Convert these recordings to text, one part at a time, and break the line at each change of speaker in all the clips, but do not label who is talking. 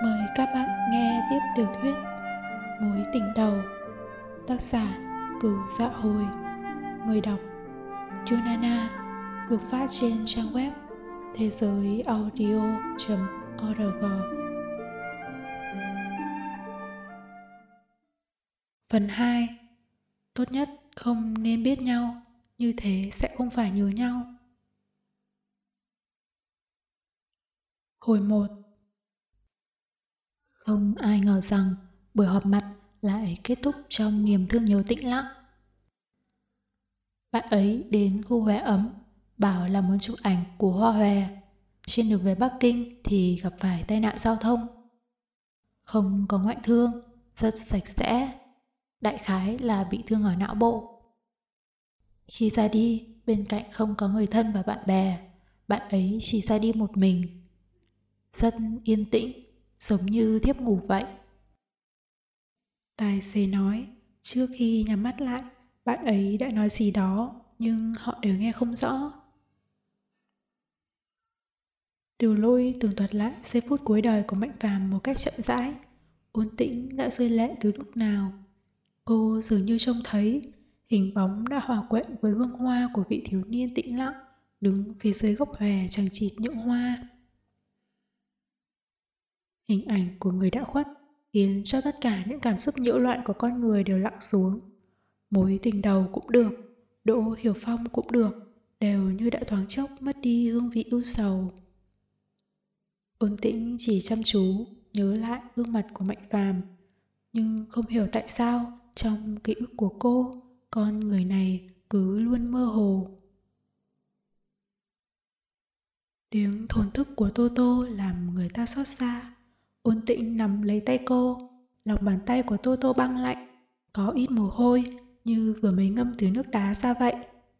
Mời các bạn nghe tiếp tiểu thuyết Mối tình đầu, tác giả Cửu Dạ Hồi, người đọc Yunana, được phát trên trang web thế giới audio.org. Phần 2. Tốt nhất không nên biết nhau, như thế sẽ không phải nhớ nhau. Hồi 1. Không ai ngờ rằng buổi họp mặt lại kết thúc trong niềm thương nhớ tĩnh lặng. Bạn ấy đến khu Hòe Ấm, bảo là muốn chụp ảnh của Hoa Hòe. Trên đường về Bắc Kinh thì gặp phải tai nạn giao thông. Không có ngoại thương, rất sạch sẽ. Đại khái là bị thương ở não bộ. Khi ra đi, bên cạnh không có người thân và bạn bè. Bạn ấy chỉ ra đi một mình. Rất yên tĩnh, giống như thiếp ngủ vậy. Tài xế nói, trước khi nhắm mắt lại, bạn ấy đã nói gì đó, nhưng họ đều nghe không rõ. Tiểu Lôi tường thuật lại giây phút cuối đời của Mạnh Phàm một cách chậm rãi. Ôn Tĩnh đã rơi lệ từ lúc nào. Cô dường như trông thấy hình bóng đã hòa quyện với hương hoa của vị thiếu niên tĩnh lặng đứng phía dưới gốc hòe chằng chịt những hoa. Hình ảnh của người đã khuất khiến cho tất cả những cảm xúc nhiễu loạn của con người đều lặng xuống. Mối tình đầu cũng được, Đỗ Hiểu Phong cũng được, đều như đã thoáng chốc mất đi hương vị ưu sầu. Ôn Tĩnh chỉ chăm chú nhớ lại gương mặt của Mạnh Phàm, nhưng không hiểu tại sao trong ký ức của cô, con người này cứ luôn mơ hồ. Tiếng thổn thức của Tô Tô làm người ta xót xa. Ôn Tĩnh nắm lấy tay cô, lòng bàn tay của Tô Tô băng lạnh, có ít mồ hôi như vừa mới ngâm từ nước đá ra vậy.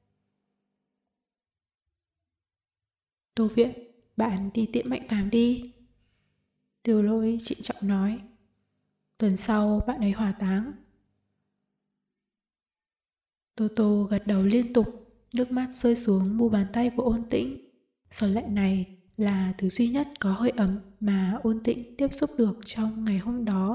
Tô Viện, bạn đi tiễn Mạnh Phàm đi. Tiểu Lôi trịnh trọng nói. Tuần sau bạn ấy hỏa táng. Tô Tô gật đầu liên tục, nước mắt rơi xuống mu bàn tay của Ôn Tĩnh. Giọt lệ này là thứ duy nhất có hơi ấm mà Ôn Tĩnh tiếp xúc được trong ngày hôm đó.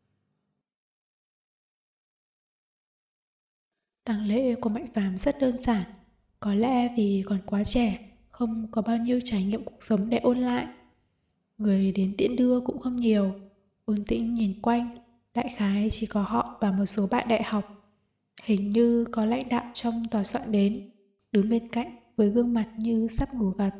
Tang lễ của Mạnh Phàm rất đơn giản, có lẽ vì còn quá trẻ, không có bao nhiêu trải nghiệm cuộc sống để ôn lại. Người đến tiễn đưa cũng không nhiều. Ôn Tĩnh nhìn quanh, đại khái chỉ có họ và một số bạn đại học. Hình như có lãnh đạo trong tòa soạn đến, đứng bên cạnh với gương mặt như sắp ngủ gật.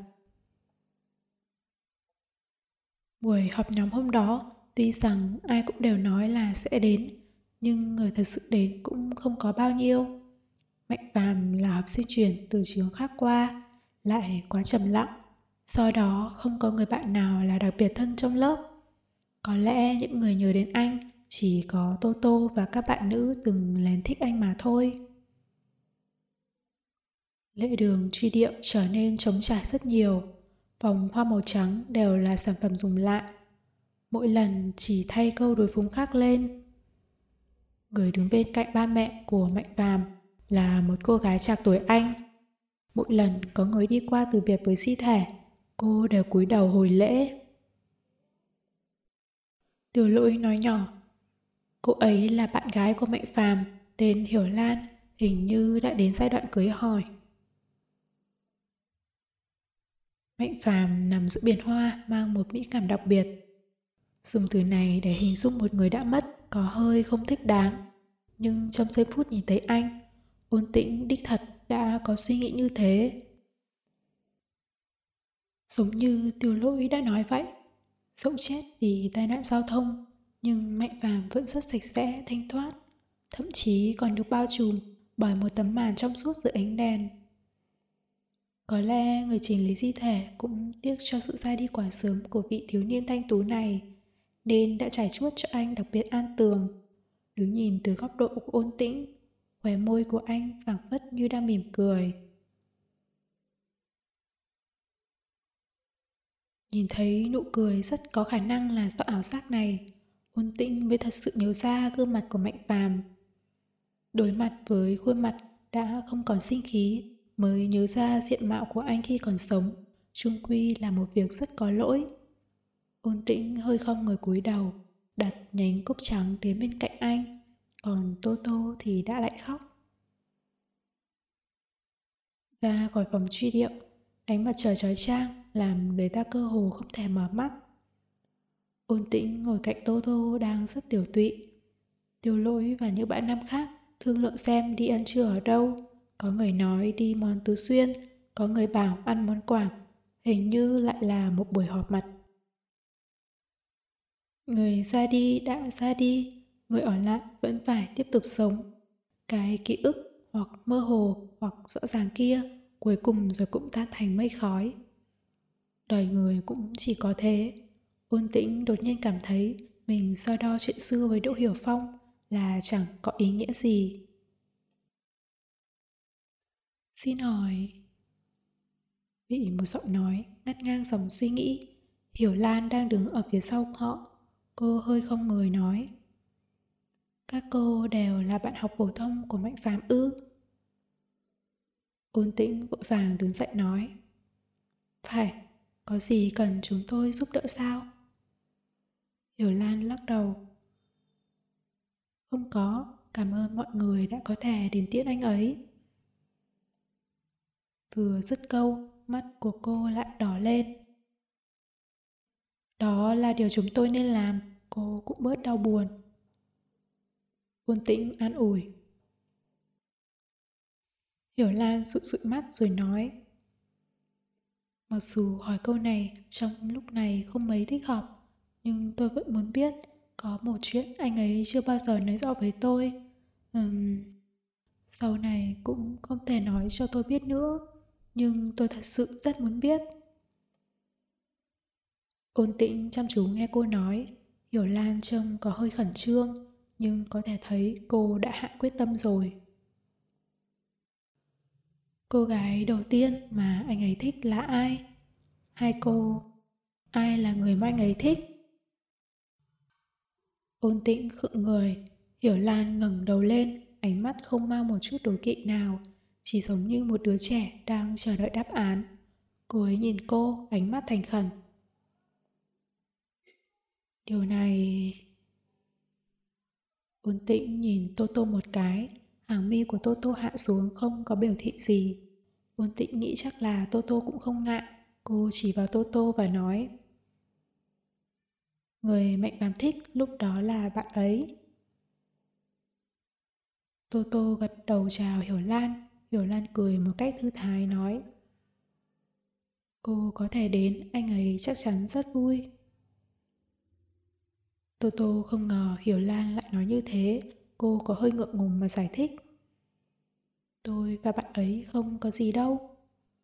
Buổi họp nhóm hôm đó, tuy rằng ai cũng đều nói là sẽ đến, nhưng người thật sự đến cũng không có bao nhiêu. Mạnh Phàm là học sinh chuyển từ trường khác qua, lại quá trầm lặng, do đó không có người bạn nào là đặc biệt thân trong lớp. Có lẽ những người nhớ đến anh chỉ có Tô Tô và các bạn nữ từng lén thích anh mà thôi. Lễ đường truy điệu trở nên trống trải rất nhiều. Vòng hoa màu trắng đều là sản phẩm dùng lại. Mỗi lần chỉ thay câu đối phúng khác lên. Người đứng bên cạnh ba mẹ của Mạnh Phàm là một cô gái trạc tuổi anh. Mỗi lần có người đi qua từ biệt với di thể, cô đều cúi đầu hồi lễ. Tiểu Lỗi nói nhỏ, cô ấy là bạn gái của Mạnh Phàm, tên Hiểu Lan, hình như đã đến giai đoạn cưới hỏi. Mạnh Phàm nằm giữa biển hoa mang một mỹ cảm đặc biệt. Dùng từ này để hình dung một người đã mất có hơi không thích đáng. Nhưng trong giây phút nhìn thấy anh, Ôn Tĩnh đích thật đã có suy nghĩ như thế. Giống như Tiểu Lỗi đã nói vậy, dẫu chết vì tai nạn giao thông, nhưng Mạnh Phàm vẫn rất sạch sẽ, thanh thoát, thậm chí còn được bao trùm bởi một tấm màn trong suốt dưới ánh đèn. Có lẽ người chỉnh lý di thể cũng tiếc cho sự ra đi quá sớm của vị thiếu niên thanh tú này, nên đã trải chuốt cho anh đặc biệt an tường. Đứng nhìn từ góc độ của Ôn Tĩnh, khóe môi của anh phảng phất như đang mỉm cười. Nhìn thấy nụ cười rất có khả năng là do ảo giác này, Ôn Tĩnh mới thật sự nhớ ra gương mặt của Mạnh Phàm. Đối mặt với khuôn mặt đã không còn sinh khí, mới nhớ ra diện mạo của anh khi còn sống, chung quy là một việc rất có lỗi. Ôn Tĩnh hơi không người cúi đầu, đặt nhánh cúc trắng đến bên cạnh anh, còn Tô Tô thì đã lại khóc. Ra khỏi phòng truy điệu, ánh mặt trời chói chang làm người ta cơ hồ không thể mở mắt. Ôn Tĩnh ngồi cạnh Tô Tô đang rất tiểu tụy. Tiểu Lỗi và những bạn nam khác thương lượng xem đi ăn trưa ở đâu. Có người nói đi món Tứ Xuyên, có người bảo ăn món Quảng. Hình như lại là một buổi họp mặt. Người ra đi đã ra đi, người ở lại vẫn phải tiếp tục sống. Cái ký ức hoặc mơ hồ hoặc rõ ràng kia cuối cùng rồi cũng tan thành mây khói. Đời người cũng chỉ có thế. Ôn Tĩnh đột nhiên cảm thấy mình so đo chuyện xưa với Đỗ Hiểu Phong là chẳng có ý nghĩa gì. Xin hỏi... Bị một giọng nói ngắt ngang dòng suy nghĩ. Hiểu Lan đang đứng ở phía sau họ. Cô hơi không người nói. Các cô đều là bạn học phổ thông của Mạnh Phàm ư? Ôn Tĩnh vội vàng đứng dậy nói. Phải, có gì cần chúng tôi giúp đỡ sao? Hiểu Lan lắc đầu. Không có, cảm ơn mọi người đã có thể đến tiễn anh ấy. Vừa dứt câu, mắt của cô lại đỏ lên. Đó là điều chúng tôi nên làm, cô cũng bớt đau buồn. Ôn Tĩnh an ủi. Hiểu Lan sụi sụi mắt rồi nói. Mặc dù hỏi câu này trong lúc này không mấy thích hợp, nhưng tôi vẫn muốn biết có một chuyện anh ấy chưa bao giờ nói rõ với tôi. Sau này cũng không thể nói cho tôi biết nữa, nhưng tôi thật sự rất muốn biết. Ôn Tĩnh chăm chú nghe cô nói, Hiểu Lan trông có hơi khẩn trương, nhưng có thể thấy cô đã hạ quyết tâm rồi. Cô gái đầu tiên mà anh ấy thích là ai? Hai cô, ai là người mà anh ấy thích? Ôn Tĩnh khựng người, Hiểu Lan ngẩng đầu lên, ánh mắt không mang một chút đố kỵ nào, chỉ giống như một đứa trẻ đang chờ đợi đáp án. Cô ấy nhìn cô, ánh mắt thành khẩn. Điều này... Ôn Tĩnh nhìn Tô Tô một cái, hàng mi của Tô Tô hạ xuống không có biểu thị gì. Ôn Tĩnh nghĩ chắc là Tô Tô cũng không ngại, cô chỉ vào Tô Tô và nói. Người Mạnh Bám thích lúc đó là bạn ấy. Tô Tô gật đầu chào Hiểu Lan cười một cách thư thái nói. Cô có thể đến, anh ấy chắc chắn rất vui. Tô Tô không ngờ Hiểu Lan lại nói như thế, cô có hơi ngượng ngùng mà giải thích. Tôi và bạn ấy không có gì đâu.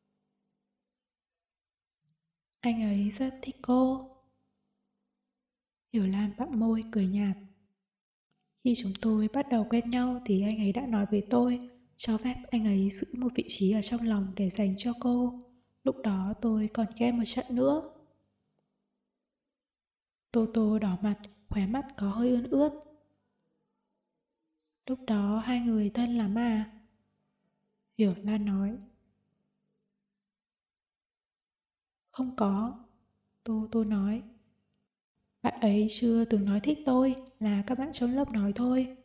Anh ấy rất thích cô. Hiểu Lan bặm môi cười nhạt. Khi chúng tôi bắt đầu quen nhau thì anh ấy đã nói với tôi cho phép anh ấy giữ một vị trí ở trong lòng để dành cho cô. Lúc đó tôi còn ghen một trận nữa. Tô Tô đỏ mặt, khóe mắt có hơi ươn ướt. Lúc đó hai người thân lắm à? Hiểu Lan nói. Không có. Tô Tô nói. Bạn ấy chưa từng nói thích tôi, là các bạn trong lớp nói thôi.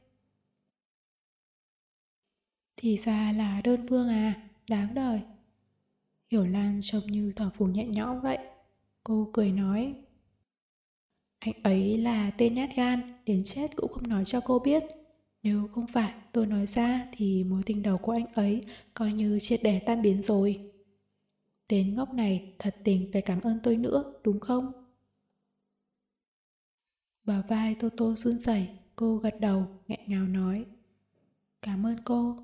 Thì ra là đơn phương à, đáng đời. Hiểu Lan trông như thở phù nhẹ nhõm vậy. Cô cười nói. Anh ấy là tên nhát gan, đến chết cũng không nói cho cô biết. Nếu không phải tôi nói ra thì mối tình đầu của anh ấy coi như triệt để tan biến rồi. Tên ngốc này thật tình phải cảm ơn tôi nữa, đúng không? Bả vai Tô Tô run rẩy, cô gật đầu, nghẹn ngào nói. Cảm ơn cô.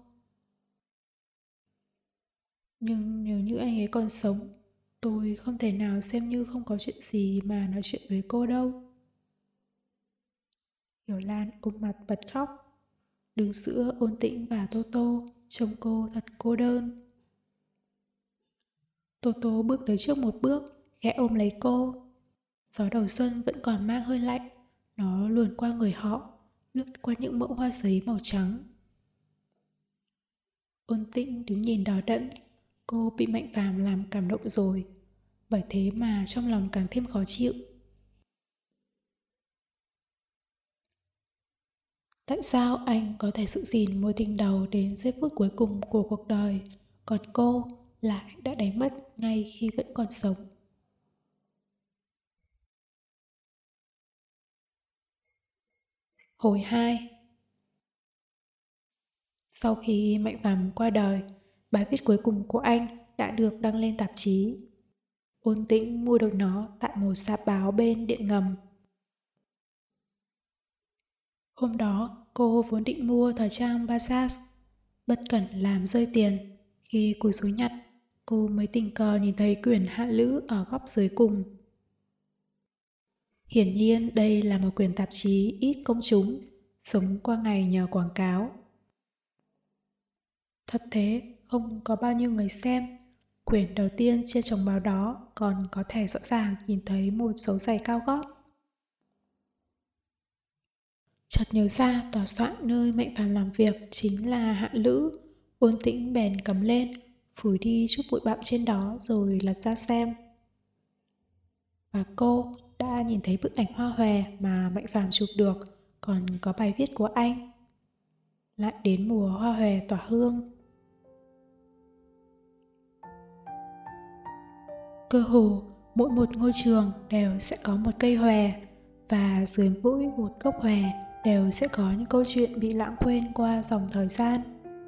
Nhưng nếu như anh ấy còn sống, tôi không thể nào xem như không có chuyện gì mà nói chuyện với cô đâu. Hiểu Lan ôm mặt bật khóc. Đứng giữa Ôn Tĩnh và Tô Tô, trông cô thật cô đơn. Tô Tô bước tới trước một bước, khẽ ôm lấy cô. Gió đầu xuân vẫn còn mang hơi lạnh, nó luồn qua người họ, lướt qua những mẫu hoa giấy màu trắng. Ôn Tĩnh đứng nhìn đỏ đẫn, cô bị Mạnh Phàm làm cảm động rồi, bởi thế mà trong lòng càng thêm khó chịu. Tại sao anh có thể giữ gìn mối tình đầu đến giây phút cuối cùng của cuộc đời, còn cô lại đã đánh mất ngay khi vẫn còn sống? Hồi 2. Sau khi Mạnh Phàm qua đời, bài viết cuối cùng của anh đã được đăng lên tạp chí. Ôn Tĩnh mua được nó tại một sạp báo bên điện ngầm. Hôm đó, cô vốn định mua thời trang Versace, bất cẩn làm rơi tiền. Khi cúi xuống nhặt, cô mới tình cờ nhìn thấy quyển Hạ Lữ ở góc dưới cùng. Hiển nhiên đây là một quyển tạp chí ít công chúng, sống qua ngày nhờ quảng cáo. Thật thế, không có bao nhiêu người xem. Quyển đầu tiên trên chồng báo đó còn có thể rõ ràng nhìn thấy một dấu giày cao gót. Chợt nhớ ra tòa soạn nơi Mạnh Phàm làm việc chính là Hạ Lữ. Ôn Tĩnh bèn cầm lên, phủi đi chút bụi bặm trên đó rồi lật ra xem. Và cô đã nhìn thấy bức ảnh hoa hòe mà Mạnh Phàm chụp được, còn có bài viết của anh. Lại đến mùa hoa hòe tỏa hương. Cơ hồ mỗi một ngôi trường đều sẽ có một cây hòe, và dưới mỗi một gốc hòe đều sẽ có những câu chuyện bị lãng quên qua dòng thời gian.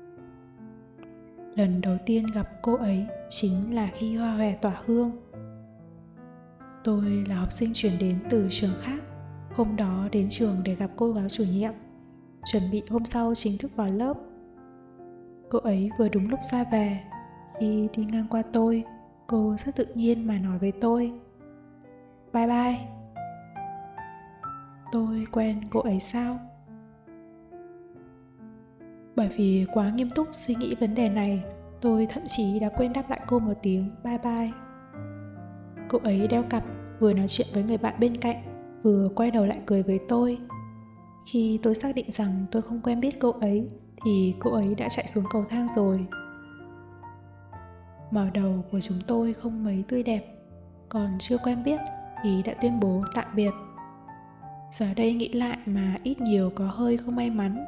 Lần đầu tiên gặp cô ấy chính là khi hoa hòe tỏa hương. Tôi là học sinh chuyển đến từ trường khác. Hôm đó đến trường để gặp cô giáo chủ nhiệm, chuẩn bị hôm sau chính thức vào lớp. Cô ấy vừa đúng lúc ra về. Khi đi ngang qua tôi, cô rất tự nhiên mà nói với tôi: "Bye bye." Tôi quen cô ấy sao? Bởi vì quá nghiêm túc suy nghĩ vấn đề này, tôi thậm chí đã quên đáp lại cô một tiếng bye bye. Cô ấy đeo cặp, vừa nói chuyện với người bạn bên cạnh, vừa quay đầu lại cười với tôi. Khi tôi xác định rằng tôi không quen biết cô ấy, thì cô ấy đã chạy xuống cầu thang rồi. Mở đầu của chúng tôi không mấy tươi đẹp, còn chưa quen biết thì đã tuyên bố tạm biệt. Giờ đây nghĩ lại mà ít nhiều có hơi không may mắn.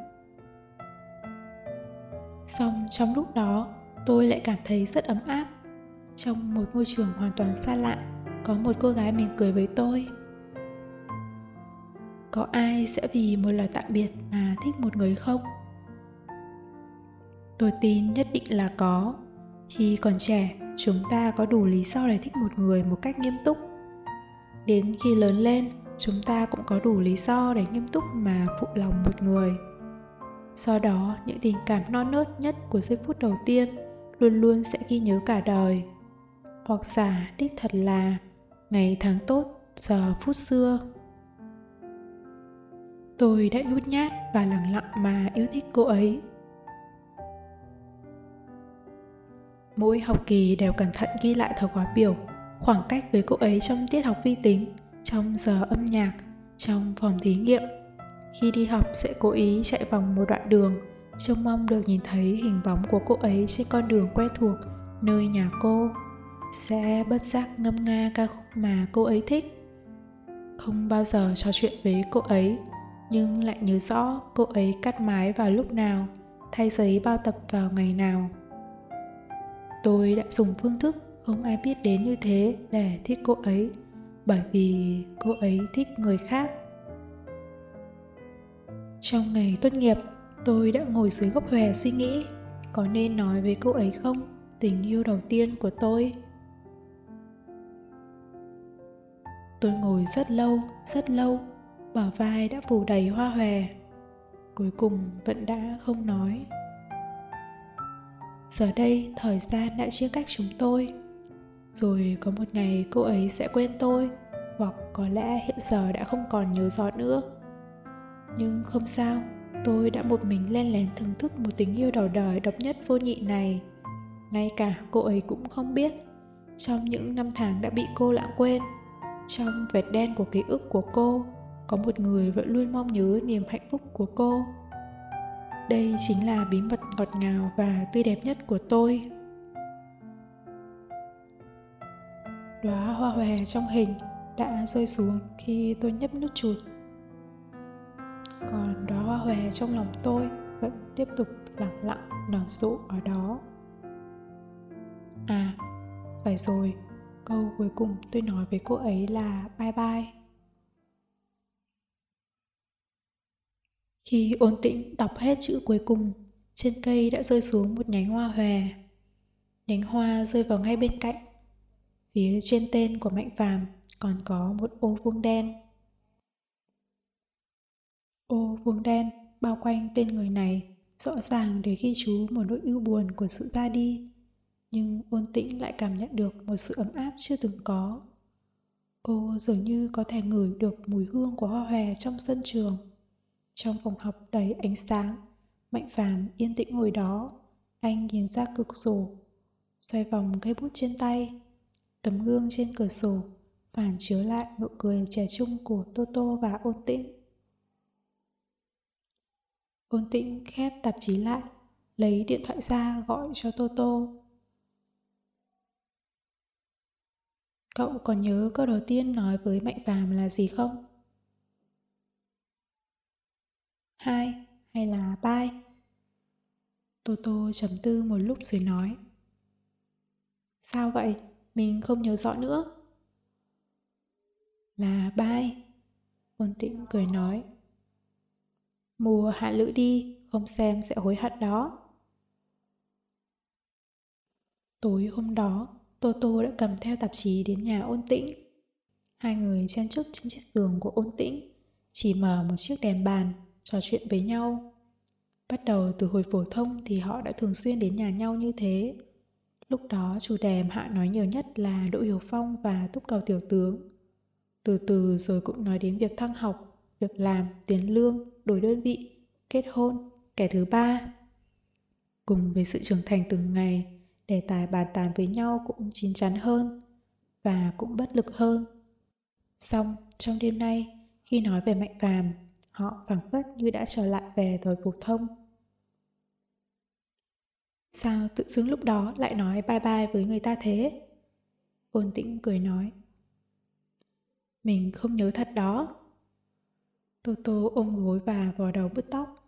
Song trong lúc đó, tôi lại cảm thấy rất ấm áp. Trong một môi trường hoàn toàn xa lạ, có một cô gái mỉm cười với tôi. Có ai sẽ vì một lời tạm biệt mà thích một người không? Tôi tin nhất định là có. Khi còn trẻ, chúng ta có đủ lý do để thích một người một cách nghiêm túc. Đến khi lớn lên, chúng ta cũng có đủ lý do để nghiêm túc mà phụ lòng một người. Do đó, những tình cảm non nớt nhất của giây phút đầu tiên luôn luôn sẽ ghi nhớ cả đời. Hoặc giả đích thật là ngày tháng tốt, giờ phút xưa. Tôi đã nhút nhát và lẳng lặng mà yêu thích cô ấy. Mỗi học kỳ đều cẩn thận ghi lại thời khóa biểu, khoảng cách với cô ấy trong tiết học vi tính, trong giờ âm nhạc, trong phòng thí nghiệm. Khi đi học sẽ cố ý chạy vòng một đoạn đường, trông mong được nhìn thấy hình bóng của cô ấy trên con đường quen thuộc nơi nhà cô. Sẽ bất giác ngâm nga ca khúc mà cô ấy thích. Không bao giờ trò chuyện với cô ấy, nhưng lại nhớ rõ cô ấy cắt mái vào lúc nào, thay giấy bao tập vào ngày nào. Tôi đã dùng phương thức không ai biết đến như thế để thích cô ấy, bởi vì cô ấy thích người khác. Trong ngày tốt nghiệp, tôi đã ngồi dưới gốc hòe suy nghĩ có nên nói với cô ấy không, tình yêu đầu tiên của tôi. Tôi ngồi rất lâu, bả vai đã phủ đầy hoa hòe. Cuối cùng vẫn đã không nói. Giờ đây thời gian đã chia cách chúng tôi. Rồi có một ngày cô ấy sẽ quên tôi, hoặc có lẽ hiện giờ đã không còn nhớ rõ nữa. Nhưng không sao, tôi đã một mình len lén thưởng thức một tình yêu đầu đời độc nhất vô nhị này. Ngay cả cô ấy cũng không biết. Trong những năm tháng đã bị cô lãng quên, trong vệt đen của ký ức của cô, có một người vẫn luôn mong nhớ niềm hạnh phúc của cô. Đây chính là bí mật ngọt ngào và tươi đẹp nhất của tôi. Đóa hoa hòe trong hình đã rơi xuống khi tôi nhấp nút chụp. Còn đóa hoa hòe trong lòng tôi vẫn tiếp tục lặng lặng nở rộ ở đó. À, phải rồi, câu cuối cùng tôi nói với cô ấy là bye bye. Khi Ôn Tĩnh đọc hết chữ cuối cùng, trên cây đã rơi xuống một nhánh hoa hòe. Nhánh hoa rơi vào ngay bên cạnh. Phía trên tên của Mạnh Phàm còn có một ô vuông đen. Ô vuông đen bao quanh tên người này rõ ràng để ghi chú một nỗi ưu buồn của sự ra đi. Nhưng Ôn Tĩnh lại cảm nhận được một sự ấm áp chưa từng có. Cô dường như có thể ngửi được mùi hương của hoa hòe trong sân trường. Trong phòng học đầy ánh sáng, Mạnh Phàm yên tĩnh ngồi đó. Anh nhìn ra cửa sổ, xoay vòng cây bút trên tay. Tấm gương trên cửa sổ phản chiếu lại nụ cười trẻ trung của Toto và Ôn Tĩnh. Ôn Tĩnh khép tạp chí lại, lấy điện thoại ra gọi cho Toto. Cậu còn nhớ câu đầu tiên nói với Mạnh Phàm là gì không? Hai hay là bye? Toto trầm tư một lúc rồi nói. Sao vậy? Mình không nhớ rõ nữa. Là bye. Ôn Tĩnh cười nói. Mua hạ lữ đi, không xem sẽ hối hận đó. Tối hôm đó, Toto đã cầm theo tạp chí đến nhà Ôn Tĩnh. Hai người chen chúc trên chiếc giường của Ôn Tĩnh, chỉ mở một chiếc đèn bàn, trò chuyện với nhau. Bắt đầu từ hồi phổ thông thì họ đã thường xuyên đến nhà nhau như thế. Lúc đó chủ đề Hạ nói nhiều nhất là Đỗ Hiểu Phong và túc cầu tiểu tướng. Từ từ rồi cũng nói đến việc thăng học, việc làm, tiền lương, đổi đơn vị, kết hôn, kẻ thứ ba. Cùng với sự trưởng thành từng ngày, đề tài bàn tán với nhau cũng chín chắn hơn và cũng bất lực hơn. Xong, trong đêm nay, khi nói về Mạnh Phàm, họ phảng phất như đã trở lại về thời phổ thông. Sao tự dưng lúc đó lại nói bye bye với người ta thế? Ôn Tĩnh cười nói. Mình không nhớ thật đó. Toto ôm gối và vò đầu bứt tóc.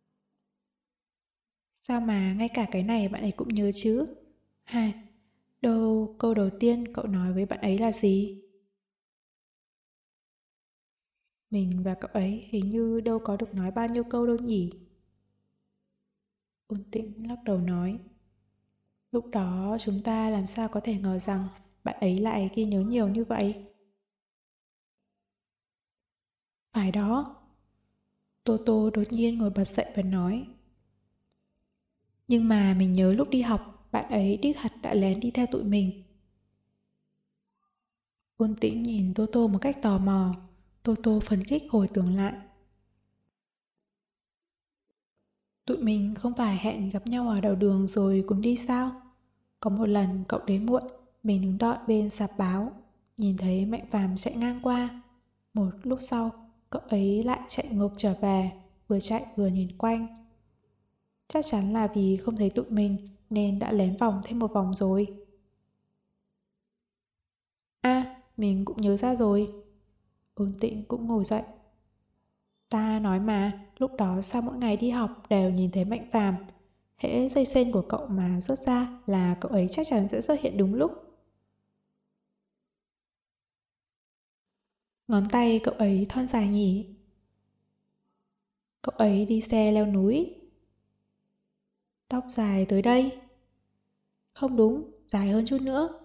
Sao mà ngay cả cái này bạn ấy cũng nhớ chứ? Hai, đâu câu đầu tiên cậu nói với bạn ấy là gì? Mình và cậu ấy hình như đâu có được nói bao nhiêu câu đâu nhỉ? Ôn Tĩnh lắc đầu nói. Lúc đó chúng ta làm sao có thể ngờ rằng bạn ấy lại ghi nhớ nhiều như vậy? Phải đó. Toto đột nhiên ngồi bật dậy và nói. Nhưng mà mình nhớ lúc đi học, bạn ấy đích thật đã lén đi theo tụi mình. Ôn Tĩnh nhìn Toto một cách tò mò. Toto phấn khích hồi tưởng lại. Tụi mình không phải hẹn gặp nhau ở đầu đường rồi cùng đi sao? Có một lần cậu đến muộn, mình đứng đợi bên sạp báo, nhìn thấy Mạnh Phàm chạy ngang qua. Một lúc sau, cậu ấy lại chạy ngược trở về, vừa chạy vừa nhìn quanh. Chắc chắn là vì không thấy tụi mình nên đã lén vòng thêm một vòng rồi. À, mình cũng nhớ ra rồi. Ôn Tĩnh cũng ngồi dậy. Ta nói mà, lúc đó sao mỗi ngày đi học đều nhìn thấy Mạnh Phàm. Hễ dây sên của cậu mà rớt ra là cậu ấy chắc chắn sẽ xuất hiện đúng lúc. Ngón tay cậu ấy thon dài nhỉ? Cậu ấy đi xe leo núi. Tóc dài tới đây. Không đúng, dài hơn chút nữa.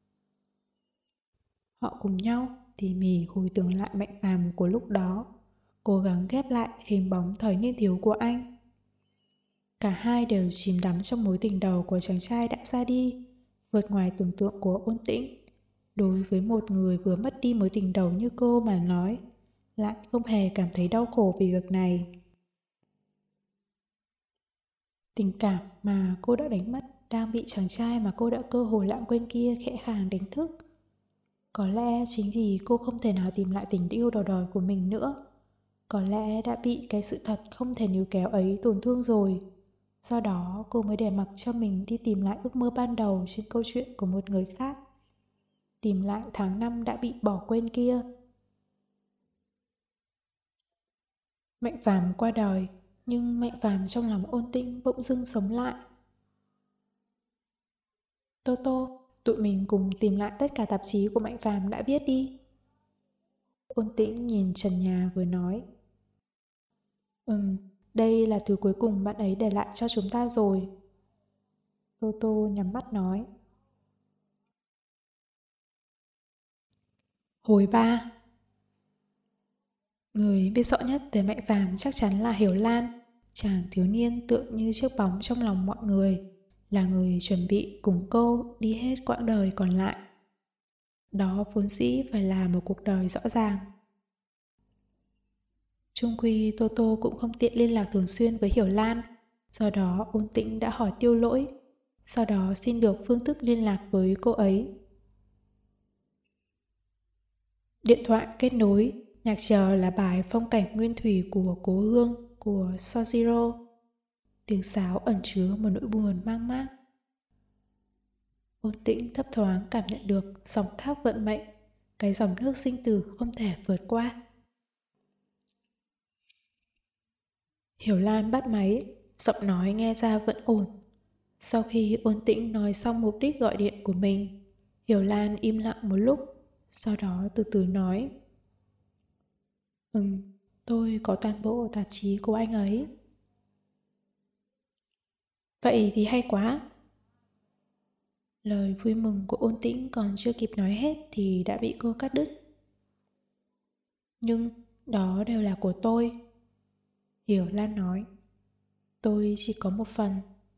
Họ cùng nhau tỉ mỉ hồi tưởng lại Mạnh Phàm của lúc đó, cố gắng ghép lại hình bóng thời niên thiếu của anh. Cả hai đều chìm đắm trong mối tình đầu của chàng trai đã ra đi, vượt ngoài tưởng tượng của Ôn Tĩnh. Đối với một người vừa mất đi mối tình đầu như cô mà nói, lại không hề cảm thấy đau khổ vì việc này. Tình cảm mà cô đã đánh mất đang bị chàng trai mà cô đã cơ hồ lãng quên kia khẽ khàng đánh thức. Có lẽ chính vì cô không thể nào tìm lại tình yêu đầu đời của mình nữa. Có lẽ đã bị cái sự thật không thể níu kéo ấy tổn thương rồi. Do đó cô mới để mặc cho mình đi tìm lại ước mơ ban đầu trên câu chuyện của một người khác. Tìm lại tháng năm đã bị bỏ quên kia. Mạnh Phàm qua đời, nhưng Mạnh Phàm trong lòng Ôn Tĩnh bỗng dưng sống lại. Tô Tô, tụi mình cùng tìm lại tất cả tạp chí của Mạnh Phàm đã viết đi. Ôn Tĩnh nhìn trần nhà vừa nói. Đây là thứ cuối cùng bạn ấy để lại cho chúng ta rồi. Tô Tô nhắm mắt nói. Hồi 3. Người biết rõ nhất về Mạnh Phàm chắc chắn là Hiểu Lan, chàng thiếu niên tựa như chiếc bóng trong lòng mọi người, là người chuẩn bị cùng cô đi hết quãng đời còn lại. Đó vốn dĩ phải là một cuộc đời rõ ràng. Chung quy Tô Tô cũng không tiện liên lạc thường xuyên với Hiểu Lan, do đó Ôn Tĩnh đã hỏi Tiêu Lỗi, sau đó xin được phương thức liên lạc với cô ấy. Điện thoại kết nối, nhạc chờ là bài Phong cảnh nguyên thủy của Cố Hương của Sojiro. Tiếng sáo ẩn chứa một nỗi buồn mang mát. Ôn Tĩnh thấp thoáng cảm nhận được dòng thác vận mệnh, cái dòng nước sinh tử không thể vượt qua. Hiểu Lan bắt máy, giọng nói nghe ra vẫn ổn. Sau khi Ôn Tĩnh nói xong mục đích gọi điện của mình, Hiểu Lan im lặng một lúc, sau đó từ từ nói. Tôi có toàn bộ tạp chí của anh ấy. Vậy thì hay quá. Lời vui mừng của Ôn Tĩnh còn chưa kịp nói hết thì đã bị cô cắt đứt. Nhưng đó đều là của tôi. Hiểu Lan nói. Tôi chỉ có một phần.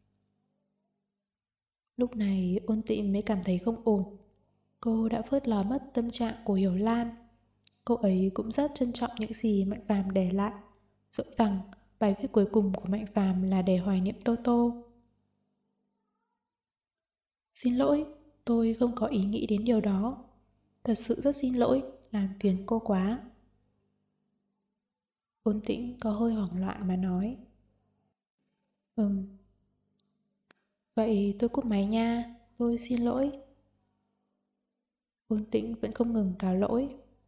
Lúc này Ôn Tĩnh mới cảm thấy không ổn. Cô đã phớt lờ mất tâm trạng của Hiểu Lan. Cô ấy cũng rất trân trọng những gì Mạnh Phàm để lại. Dẫu rằng bài viết cuối cùng của Mạnh Phàm là để hoài niệm Tô Tô. Xin lỗi, tôi không có ý nghĩ đến điều đó. Thật sự rất xin lỗi, làm phiền cô quá. Ôn Tĩnh có hơi hoảng loạn mà nói. Ừm, vậy tôi cúp máy nha, tôi xin lỗi. Ôn Tĩnh vẫn không ngừng cáo lỗi.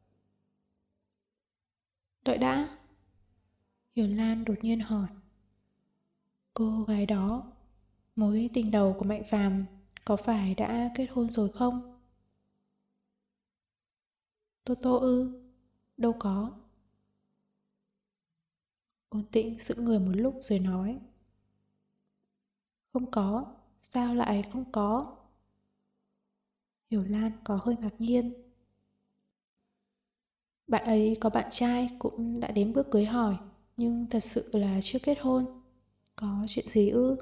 Đợi đã. Hiểu Lan đột nhiên hỏi. Cô gái đó, mối tình đầu của Mạnh Phàm có phải đã kết hôn rồi không? Tô Tô ư? Đâu có. Ôn Tĩnh sững người một lúc rồi nói. Không có, sao lại không có? Hiểu Lan có hơi ngạc nhiên. Bạn ấy có bạn trai cũng đã đến bước cưới hỏi, nhưng thật sự là chưa kết hôn. Có chuyện gì ư?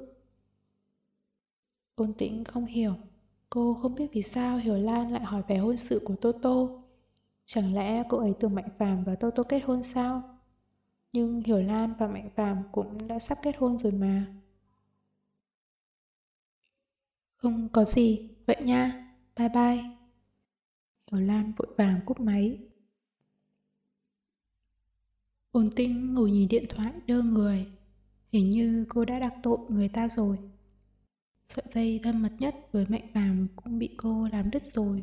Ôn Tĩnh không hiểu. Cô không biết vì sao Hiểu Lan lại hỏi về hôn sự của Tô Tô. Chẳng lẽ cô ấy tưởng Mạnh Phàm và Tô Tô kết hôn sao? Nhưng Hiểu Lan và Mạnh Phàm cũng đã sắp kết hôn rồi mà. Không có gì, vậy nha. Bye bye. Hiểu Lan vội vàng cúp máy. Ôn Tĩnh ngồi nhìn điện thoại đơ người. Hình như cô đã đắc tội người ta rồi. Sợi dây thân mật nhất với Mạnh Phàm cũng bị cô làm đứt rồi.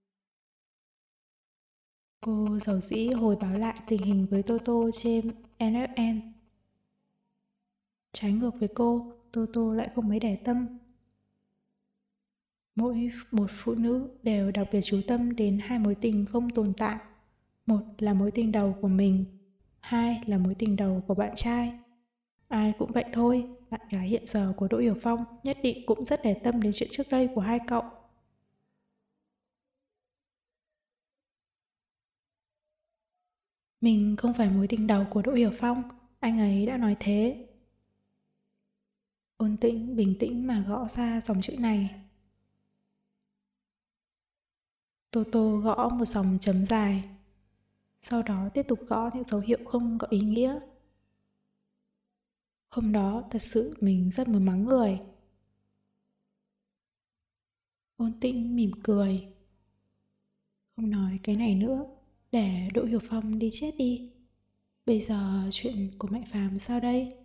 Cô dầu dĩ hồi báo lại tình hình với Toto trên NFM. Trái ngược với cô, Toto lại không mấy để tâm. Mỗi một phụ nữ đều đặc biệt chú tâm đến hai mối tình không tồn tại. Một là mối tình đầu của mình, hai là mối tình đầu của bạn trai. Ai cũng vậy thôi, bạn gái hiện giờ của Đỗ Hiểu Phong nhất định cũng rất để tâm đến chuyện trước đây của hai cậu. Mình không phải mối tình đầu của Đỗ Hiểu Phong, anh ấy đã nói thế. Ôn Tĩnh bình tĩnh mà gõ ra dòng chữ này. Tô Tô gõ một dòng chấm dài, sau đó tiếp tục gõ những dấu hiệu không có ý nghĩa. Hôm đó thật sự mình rất muốn mắng người. Ôn Tĩnh mỉm cười. Không nói cái này nữa, để Đỗ Hiểu Phong đi chết đi. Bây giờ chuyện của Mạnh Phàm sao đây?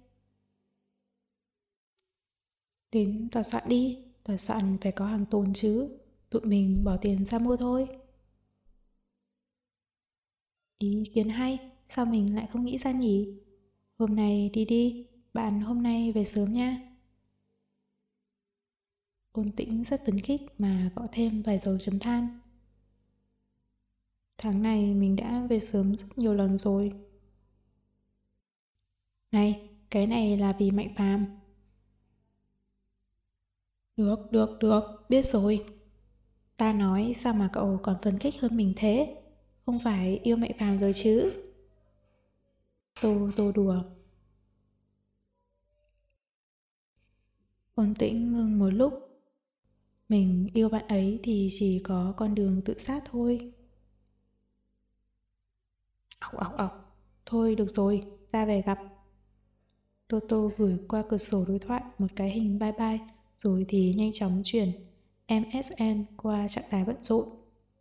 Đến tòa soạn đi, tòa soạn phải có hàng tồn chứ. Tụi mình bỏ tiền ra mua thôi. Ý kiến hay, sao mình lại không nghĩ ra nhỉ? Hôm nay đi đi, bạn hôm nay về sớm nha. Ôn Tĩnh rất phấn khích mà gõ thêm vài dấu chấm than. Tháng này mình đã về sớm rất nhiều lần rồi. Này, cái này là vì Mạnh Phàm. Được, biết rồi. Ta nói sao mà cậu còn phấn khích hơn mình thế? Không phải yêu Mạnh Phàm rồi chứ? Tô đùa. Ôn Tĩnh ngừng một lúc. Mình yêu bạn ấy thì chỉ có con đường tự sát thôi. Ọc. Thôi được rồi, ra về gặp. Toto gửi qua cửa sổ đối thoại một cái hình bye bye rồi thì nhanh chóng chuyển MSN qua trạng thái bận rộn.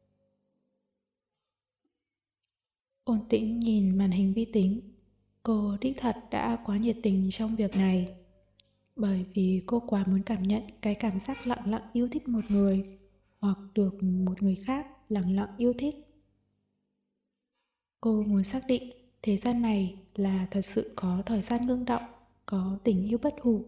Ôn Tĩnh nhìn màn hình vi tính. Cô đích thật đã quá nhiệt tình trong việc này. Bởi vì cô quá muốn cảm nhận cái cảm giác lặng lặng yêu thích một người hoặc được một người khác lặng lặng yêu thích. Cô muốn xác định thế gian này là thật sự có thời gian ngưng động, có tình yêu bất hủ.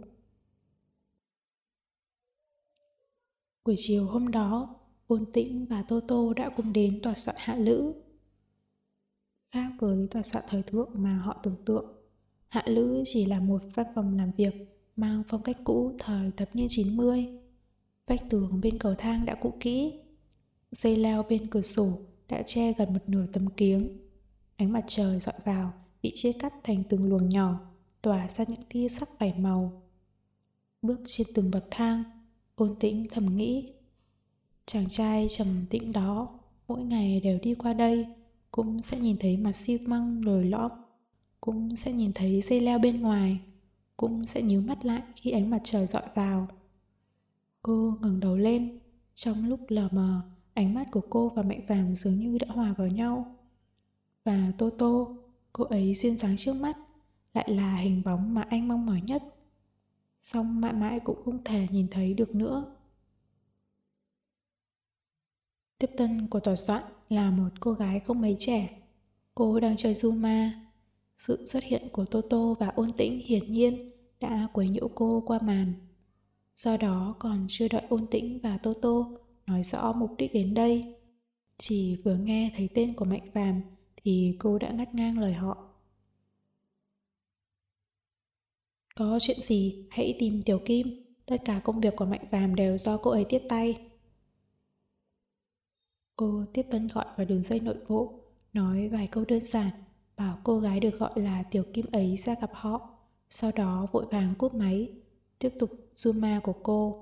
Buổi chiều hôm đó, Ôn Tĩnh và Toto đã cùng đến tòa soạn Hạ Lữ. Khác với tòa soạn thời thượng mà họ tưởng tượng, Hạ Lữ chỉ là một văn phòng làm việc mang phong cách cũ thời thập niên 90. Vách tường bên cầu thang đã cũ kỹ, dây leo bên cửa sổ đã che gần một nửa tấm kiếng. Ánh mặt trời dọi vào bị chia cắt thành từng luồng nhỏ, tỏa ra những tia sắc bảy màu. Bước trên từng bậc thang, Ôn Tĩnh thầm nghĩ, chàng trai trầm tĩnh đó mỗi ngày đều đi qua đây, cũng sẽ nhìn thấy mặt xi măng lồi lõm, cũng sẽ nhìn thấy dây leo bên ngoài, cũng sẽ nhíu mắt lại khi ánh mặt trời dọi vào. Cô ngẩng đầu lên, trong lúc lờ mờ, ánh mắt của cô và Mạnh Phàm dường như đã hòa vào nhau. Và Toto, cô ấy duyên dáng trước mắt, lại là hình bóng mà anh mong mỏi nhất. Song mãi mãi cũng không thể nhìn thấy được nữa. Tiếp tân của tòa soạn là một cô gái không mấy trẻ. Cô đang chơi Zuma. Sự xuất hiện của Toto và Ôn Tĩnh hiển nhiên đã quấy nhiễu cô qua màn. Do đó còn chưa đợi Ôn Tĩnh và Toto nói rõ mục đích đến đây. Chỉ vừa nghe thấy tên của Mạnh Phàm thì cô đã ngắt ngang lời họ. Có chuyện gì hãy tìm Tiểu Kim. Tất cả công việc của Mạnh Phàm đều do cô ấy tiếp tay. Cô tiếp tân gọi vào đường dây nội bộ, nói vài câu đơn giản, bảo cô gái được gọi là Tiểu Kim ấy ra gặp họ. Sau đó vội vàng cúp máy, tiếp tục Zuma của cô.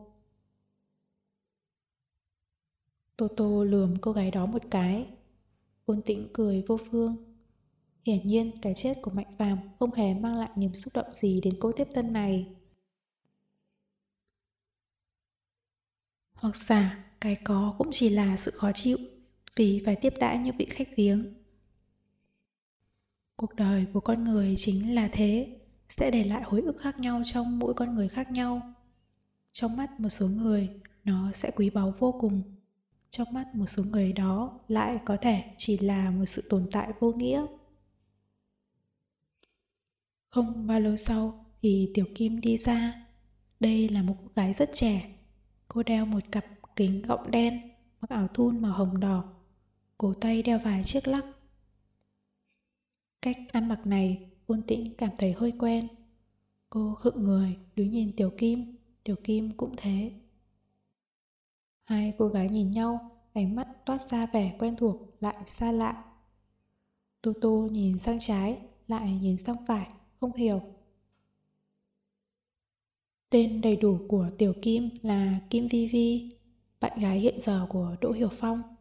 Toto lườm cô gái đó một cái. Ôn Tĩnh cười vô phương. Hiển nhiên cái chết của Mạnh Phàm không hề mang lại niềm xúc động gì đến cô tiếp tân này. Hoặc giả cái có cũng chỉ là sự khó chịu vì phải tiếp đãi những vị khách viếng. Cuộc đời của con người chính là thế, sẽ để lại hồi ức khác nhau trong mỗi con người khác nhau. Trong mắt một số người, nó sẽ quý báu vô cùng. Trong mắt một số người đó lại có thể chỉ là một sự tồn tại vô nghĩa. Không bao lâu sau thì Tiểu Kim đi ra. Đây là một cô gái rất trẻ. Cô đeo một cặp kính gọng đen, mặc áo thun màu hồng đỏ. Cổ tay đeo vài chiếc lắc. Cách ăn mặc này, Ôn Tĩnh cảm thấy hơi quen. Cô khựng người, đứng nhìn Tiểu Kim cũng thế. Hai cô gái nhìn nhau, ánh mắt toát ra vẻ quen thuộc lại xa lạ. Toto nhìn sang trái, lại nhìn sang phải, không hiểu. Tên đầy đủ của Tiểu Kim là Kim Vi Vi, bạn gái hiện giờ của Đỗ Hiểu Phong.